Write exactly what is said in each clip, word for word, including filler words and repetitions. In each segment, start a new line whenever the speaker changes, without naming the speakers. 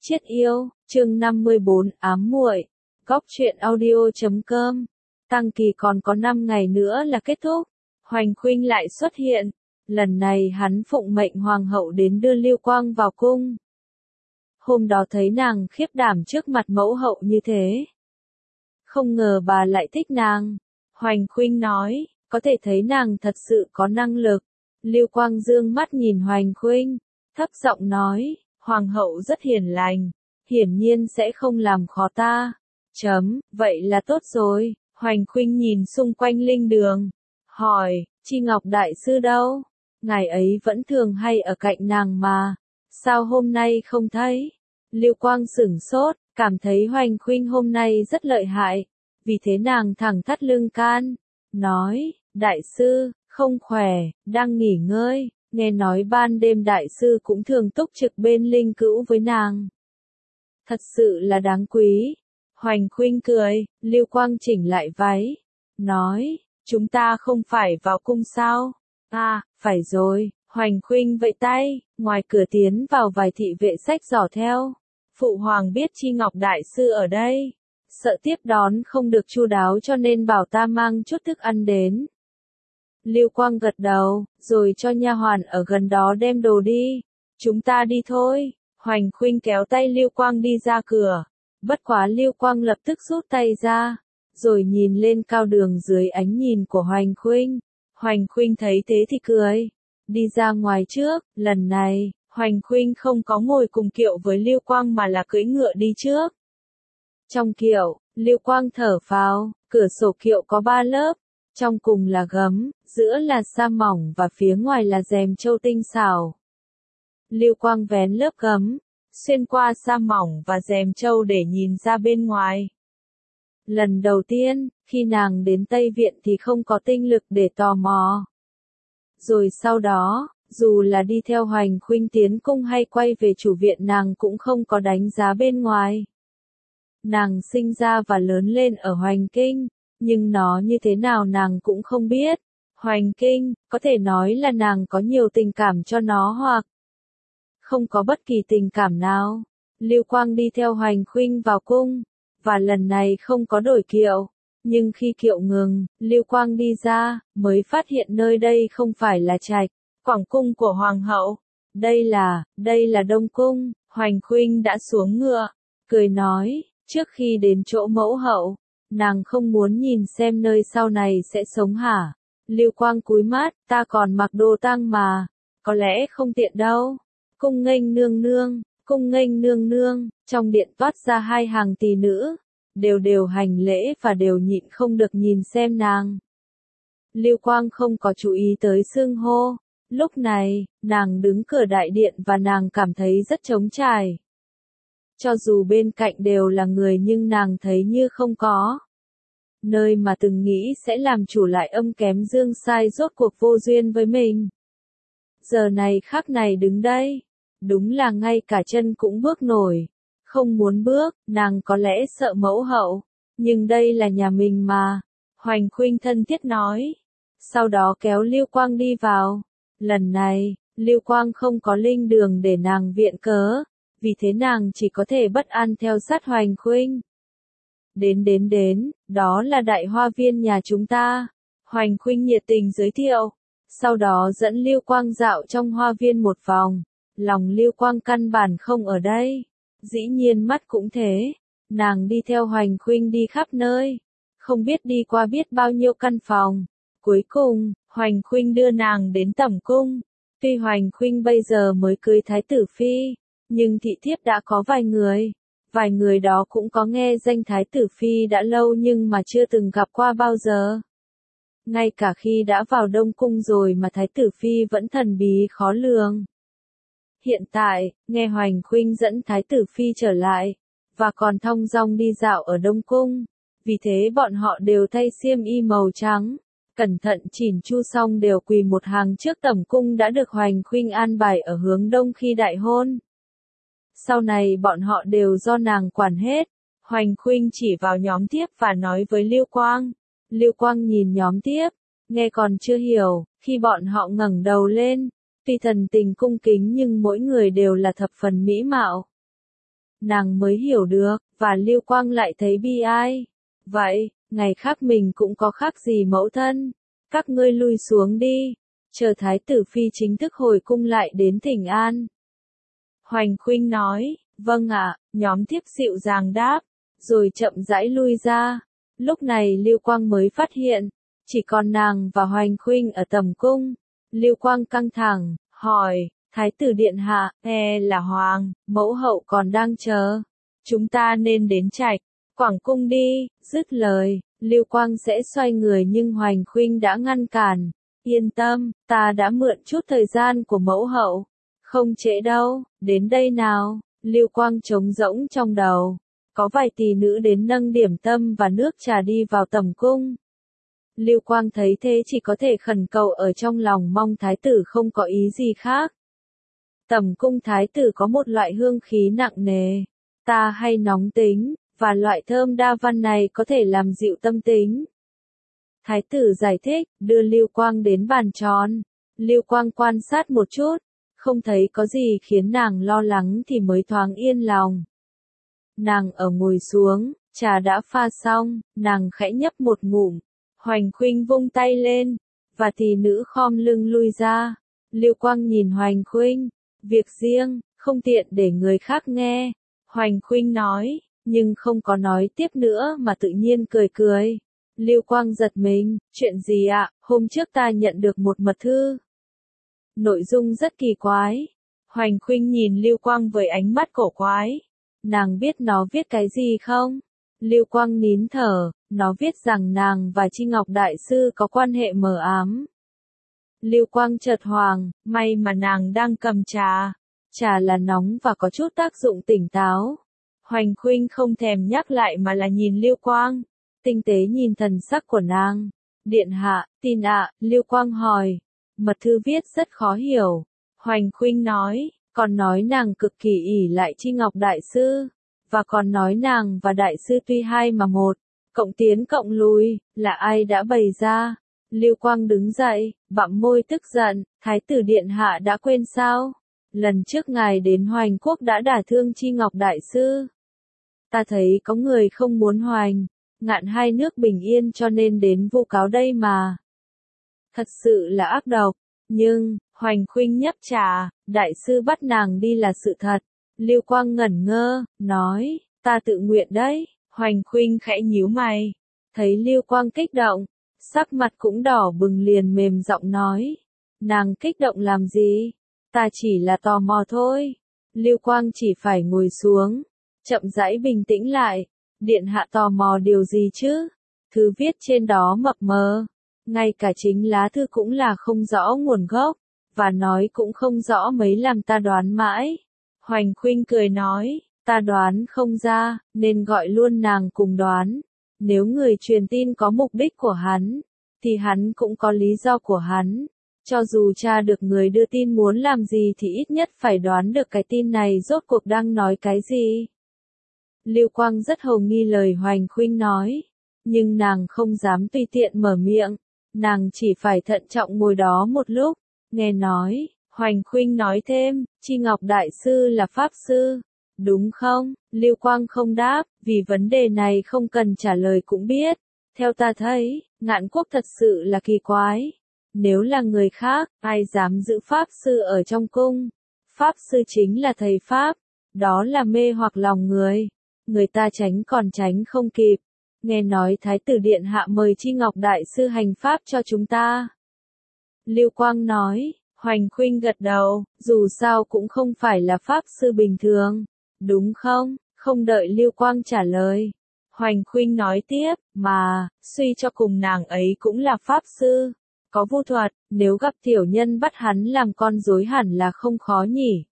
Chiết yêu, chương năm mươi bốn, ám muội. Góc truyện audio chấm com. Tăng kỳ còn có năm ngày nữa là kết thúc. Hoành Khuynh lại xuất hiện. Lần này hắn phụng mệnh hoàng hậu đến đưa Lưu Quang vào cung. Hôm đó thấy nàng khiếp đảm trước mặt mẫu hậu như thế. Không ngờ bà lại thích nàng. Hoành Khuynh nói, có thể thấy nàng thật sự có năng lực. Lưu Quang dương mắt nhìn Hoành Khuynh, thấp giọng nói, hoàng hậu rất hiền lành, hiển nhiên sẽ không làm khó ta. Chấm, vậy là tốt rồi. Hoành Khuynh nhìn xung quanh linh đường, hỏi, Chi Ngọc đại sư đâu? Ngài ấy vẫn thường hay ở cạnh nàng mà, sao hôm nay không thấy? Lưu Quang sửng sốt, cảm thấy Hoành Khuynh hôm nay rất lợi hại, vì thế nàng thẳng thắt lưng can, nói, đại sư, không khỏe, đang nghỉ ngơi, nghe nói ban đêm đại sư cũng thường túc trực bên linh cữu với nàng. Thật sự là đáng quý. Hoành Khuynh cười, Lưu Quang chỉnh lại váy, nói, chúng ta không phải vào cung sao? À, phải rồi. Hoành Khuynh vẫy tay, ngoài cửa tiến vào vài thị vệ xách giỏ theo. Phụ hoàng biết Chi Ngọc đại sư ở đây, sợ tiếp đón không được chu đáo cho nên bảo ta mang chút thức ăn đến. Lưu Quang gật đầu, rồi cho nha hoàn ở gần đó đem đồ đi. Chúng ta đi thôi. Hoành Khuynh kéo tay Lưu Quang đi ra cửa. Bất quá Lưu Quang lập tức rút tay ra, rồi nhìn lên cao đường dưới ánh nhìn của Hoành Khuynh. Hoành Khuynh thấy thế thì cười, đi ra ngoài trước. Lần này, Hoành Khuynh không có ngồi cùng kiệu với Lưu Quang mà là cưỡi ngựa đi trước. Trong kiệu, Lưu Quang thở phào, cửa sổ kiệu có ba lớp, trong cùng là gấm, giữa là sa mỏng và phía ngoài là rèm châu tinh xảo. Lưu Quang vén lớp gấm, xuyên qua sa mỏng và rèm châu để nhìn ra bên ngoài. Lần đầu tiên, khi nàng đến Tây Viện thì không có tinh lực để tò mò. Rồi sau đó, dù là đi theo Hoành Khuynh tiến cung hay quay về chủ viện nàng cũng không có đánh giá bên ngoài. Nàng sinh ra và lớn lên ở Hoành Kinh, nhưng nó như thế nào nàng cũng không biết. Hoành Kinh, có thể nói là nàng có nhiều tình cảm cho nó hoặc không có bất kỳ tình cảm nào. Lưu Quang đi theo Hoành Khuynh vào cung, và lần này không có đổi kiệu. Nhưng khi kiệu ngừng, Lưu Quang đi ra, mới phát hiện nơi đây không phải là trạch, quảng cung của hoàng hậu. Đây là, đây là Đông Cung. Hoành Khuynh đã xuống ngựa, cười nói, trước khi đến chỗ mẫu hậu, nàng không muốn nhìn xem nơi sau này sẽ sống hả? Lưu Quang cúi mắt, ta còn mặc đồ tang mà, có lẽ không tiện đâu. Cung nghênh nương nương, cung nghênh nương nương, trong điện toát ra hai hàng tỳ nữ, đều đều hành lễ và đều nhịn không được nhìn xem nàng. Lưu Quang không có chú ý tới xưng hô, lúc này, nàng đứng cửa đại điện và nàng cảm thấy rất trống trải. Cho dù bên cạnh đều là người nhưng nàng thấy như không có. Nơi mà từng nghĩ sẽ làm chủ lại âm kém dương sai rốt cuộc vô duyên với mình. Giờ này khắc này đứng đây, đúng là ngay cả chân cũng bước nổi. Không muốn bước, nàng có lẽ sợ mẫu hậu, nhưng đây là nhà mình mà. Hoành Khuynh thân thiết nói. Sau đó kéo Lưu Quang đi vào. Lần này, Lưu Quang không có linh đường để nàng viện cớ, vì thế nàng chỉ có thể bất an theo sát Hoành Khuynh. Đến đến đến, đó là đại hoa viên nhà chúng ta. Hoành Khuynh nhiệt tình giới thiệu. Sau đó dẫn Lưu Quang dạo trong hoa viên một vòng. Lòng Lưu Quang căn bản không ở đây. Dĩ nhiên mắt cũng thế. Nàng đi theo Hoành Khuynh đi khắp nơi. Không biết đi qua biết bao nhiêu căn phòng. Cuối cùng, Hoành Khuynh đưa nàng đến tẩm cung. Tuy Hoành Khuynh bây giờ mới cưới thái tử phi, nhưng thị thiếp đã có vài người. Vài người đó cũng có nghe danh thái tử phi đã lâu nhưng mà chưa từng gặp qua bao giờ. Ngay cả khi đã vào Đông Cung rồi mà thái tử phi vẫn thần bí khó lường. Hiện tại, nghe Hoành Khuynh dẫn thái tử phi trở lại, và còn thong dong đi dạo ở Đông Cung. Vì thế bọn họ đều thay xiêm y màu trắng, cẩn thận chỉn chu xong đều quỳ một hàng trước tẩm cung đã được Hoành Khuynh an bài ở hướng đông khi đại hôn. Sau này bọn họ đều do nàng quản hết. Hoành Khuynh chỉ vào nhóm thiếp và nói với Lưu Quang. Lưu Quang nhìn nhóm thiếp, nghe còn chưa hiểu, khi bọn họ ngẩng đầu lên, tuy thần tình cung kính nhưng mỗi người đều là thập phần mỹ mạo. nàng mới hiểu được, và Lưu Quang lại thấy bi ai. Vậy, ngày khác mình cũng có khác gì mẫu thân, các ngươi lui xuống đi, chờ thái tử phi chính thức hồi cung lại đến thỉnh an. Hoành Khuynh nói, vâng ạ, nhóm thiếp dịu dàng đáp, rồi chậm rãi lui ra. Lúc này Lưu Quang mới phát hiện, chỉ còn nàng và Hoành Khuynh ở tầm cung. Lưu Quang căng thẳng, hỏi, thái tử điện hạ, e là hoàng, mẫu hậu còn đang chờ. Chúng ta nên đến Trạch, Quảng cung đi. Dứt lời, Lưu Quang sẽ xoay người nhưng Hoành Khuynh đã ngăn cản. Yên tâm, ta đã mượn chút thời gian của mẫu hậu. Không trễ đâu, đến đây nào. Lưu Quang trống rỗng trong đầu. Có vài tỷ nữ đến nâng điểm tâm và nước trà đi vào tầm cung. Lưu Quang thấy thế chỉ có thể khẩn cầu ở trong lòng mong thái tử không có ý gì khác. Tầm cung thái tử có một loại hương khí nặng nề, ta hay nóng tính, và loại thơm đa văn này có thể làm dịu tâm tính. Thái tử giải thích, đưa Lưu Quang đến bàn tròn. Lưu Quang quan sát một chút, không thấy có gì khiến nàng lo lắng thì mới thoáng yên lòng. Nàng ở ngồi xuống, trà đã pha xong, nàng khẽ nhấp một ngụm. Hoành Khuynh vung tay lên, và tỷ nữ khom lưng lui ra. Lưu Quang nhìn Hoành Khuynh, việc riêng, không tiện để người khác nghe. Hoành Khuynh nói, nhưng không có nói tiếp nữa mà tự nhiên cười cười. Lưu Quang giật mình, chuyện gì ạ? Hôm trước ta nhận được một mật thư. Nội dung rất kỳ quái. Hoành Khuynh nhìn Lưu Quang với ánh mắt cổ quái. Nàng biết nó viết cái gì không? Lưu Quang nín thở, nó viết rằng nàng và Chi Ngọc Đại Sư có quan hệ mờ ám. Lưu Quang chợt hoảng, may mà nàng đang cầm trà. Trà là nóng và có chút tác dụng tỉnh táo. Hoành Khuynh không thèm nhắc lại mà là nhìn Lưu Quang, tinh tế nhìn thần sắc của nàng. Điện hạ, tin ạ, Lưu Quang hỏi. Mật thư viết rất khó hiểu. Hoành Khuynh nói, còn nói nàng cực kỳ ỷ lại Chi Ngọc Đại Sư, và còn nói nàng và Đại Sư tuy hai mà một, cộng tiến cộng lùi, là ai đã bày ra. Lưu Quang đứng dậy, bặm môi tức giận, Thái tử điện hạ đã quên sao? Lần trước ngài đến Hoành Quốc đã đả thương Chi Ngọc Đại Sư. Ta thấy có người không muốn Hoành, Ngạn hai nước bình yên cho nên đến vu cáo đây mà. Thật sự là ác độc, nhưng, Hoành Khuynh nhấp trà, Đại Sư bắt nàng đi là sự thật. Lưu Quang ngẩn ngơ, nói, ta tự nguyện đấy. Hoành Khuynh khẽ nhíu mày, thấy Lưu Quang kích động, sắc mặt cũng đỏ bừng liền mềm giọng nói, nàng kích động làm gì? Ta chỉ là tò mò thôi. Lưu Quang chỉ phải ngồi xuống, chậm rãi bình tĩnh lại. Điện hạ tò mò điều gì chứ? Thư viết trên đó mập mờ, ngay cả chính lá thư cũng là không rõ nguồn gốc, và nói cũng không rõ mấy làm ta đoán mãi. Hoành Khuynh cười nói, ta đoán không ra, nên gọi luôn nàng cùng đoán. Nếu người truyền tin có mục đích của hắn, thì hắn cũng có lý do của hắn. Cho dù tra được người đưa tin muốn làm gì thì ít nhất phải đoán được cái tin này rốt cuộc đang nói cái gì. Lưu Quang rất hầu nghi lời Hoành Khuynh nói, nhưng nàng không dám tùy tiện mở miệng, nàng chỉ phải thận trọng ngồi đó một lúc, nghe nói. Hoành Khuynh nói thêm, Chi Ngọc Đại Sư là Pháp Sư, đúng không? Lưu Quang không đáp, vì vấn đề này không cần trả lời cũng biết. Theo ta thấy, Ngạn Quốc thật sự là kỳ quái. Nếu là người khác, ai dám giữ Pháp Sư ở trong cung? Pháp Sư chính là thầy Pháp, đó là mê hoặc lòng người. Người ta tránh còn tránh không kịp. Nghe nói Thái tử Điện hạ mời Chi Ngọc Đại Sư hành Pháp cho chúng ta. Lưu Quang nói. Hoành Khuynh gật đầu, dù sao cũng không phải là Pháp Sư bình thường, đúng không? Không đợi Lưu Quang trả lời. Hoành Khuynh nói tiếp, mà, suy cho cùng nàng ấy cũng là Pháp Sư, có vu thuật, nếu gặp tiểu nhân bắt hắn làm con rối hẳn là không khó nhỉ.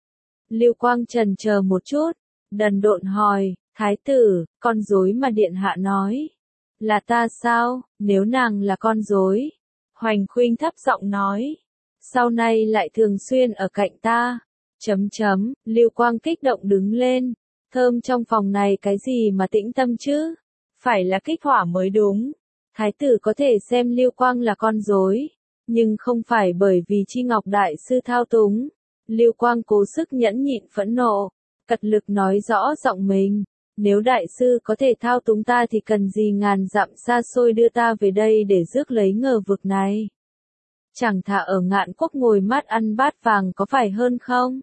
Lưu Quang chần chờ một chút, đần độn hỏi, Thái tử, con rối mà điện hạ nói, là ta sao? Nếu nàng là con rối, Hoành Khuynh thấp giọng nói, sau này lại thường xuyên ở cạnh ta. Chấm chấm, Lưu Quang kích động đứng lên. Thơm trong phòng này cái gì mà tĩnh tâm chứ? Phải là kích hỏa mới đúng. Thái tử có thể xem Lưu Quang là con rối, nhưng không phải bởi vì Chi Ngọc Đại Sư thao túng. Lưu Quang cố sức nhẫn nhịn phẫn nộ. cật lực nói rõ giọng mình. Nếu đại sư có thể thao túng ta thì cần gì ngàn dặm xa xôi đưa ta về đây để rước lấy ngờ vực này. Chẳng thà ở Ngạn Quốc ngồi mát ăn bát vàng có phải hơn không?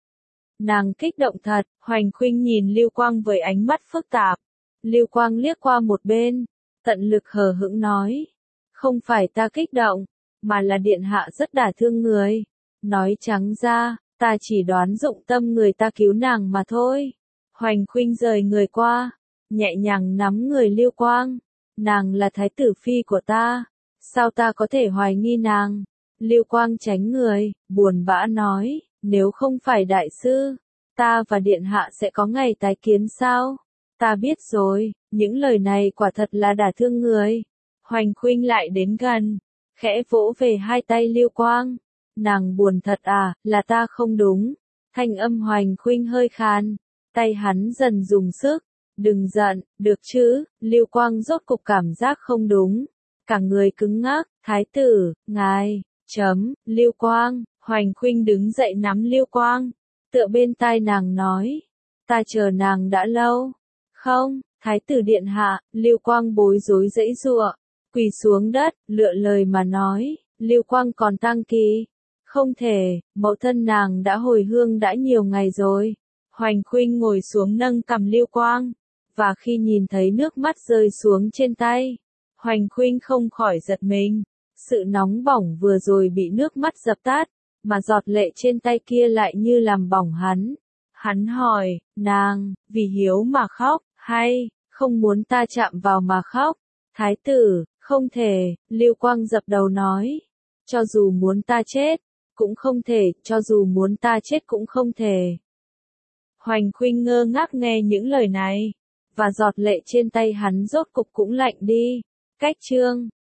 Nàng kích động thật, Hoành Khuynh nhìn Lưu Quang với ánh mắt phức tạp. Lưu Quang liếc qua một bên, tận lực hờ hững nói. Không phải ta kích động, mà là điện hạ rất đả thương người. Nói trắng ra, ta chỉ đoán dụng tâm người ta cứu nàng mà thôi. Hoành Khuynh rời người qua, nhẹ nhàng nắm người Lưu Quang. Nàng là thái tử phi của ta, sao ta có thể hoài nghi nàng? Lưu Quang tránh người, buồn bã nói, nếu không phải đại sư, ta và điện hạ sẽ có ngày tái kiến sao? Ta biết rồi, những lời này quả thật là đả thương người. Hoành Khuynh lại đến gần, khẽ vỗ về hai tay Lưu Quang. Nàng buồn thật à, là ta không đúng. Thanh âm Hoành Khuynh hơi khàn, tay hắn dần dùng sức. Đừng giận, được chứ? Lưu Quang rốt cục cảm giác không đúng. Cả người cứng ngắc, thái tử, ngài, chấm, Lưu Quang. Hoành Khuynh đứng dậy nắm Lưu Quang, tựa bên tai nàng nói. Ta chờ nàng đã lâu. Không, thái tử điện hạ, Lưu Quang bối rối giãy giụa, quỳ xuống đất, lựa lời mà nói, Lưu Quang còn tang kỳ. Không thể, mẫu thân nàng đã hồi hương đã nhiều ngày rồi. Hoành Khuynh ngồi xuống nâng cằm Lưu Quang, và khi nhìn thấy nước mắt rơi xuống trên tay, Hoành Khuynh không khỏi giật mình. Sự nóng bỏng vừa rồi bị nước mắt dập tắt, mà giọt lệ trên tay kia lại như làm bỏng hắn. Hắn hỏi, nàng, vì hiếu mà khóc, hay, không muốn ta chạm vào mà khóc? Thái tử, không thể, Lưu Quang dập đầu nói. Cho dù muốn ta chết, cũng không thể, cho dù muốn ta chết cũng không thể. Hoành Khuynh ngơ ngác nghe những lời này, và giọt lệ trên tay hắn rốt cục cũng lạnh đi. Cách chương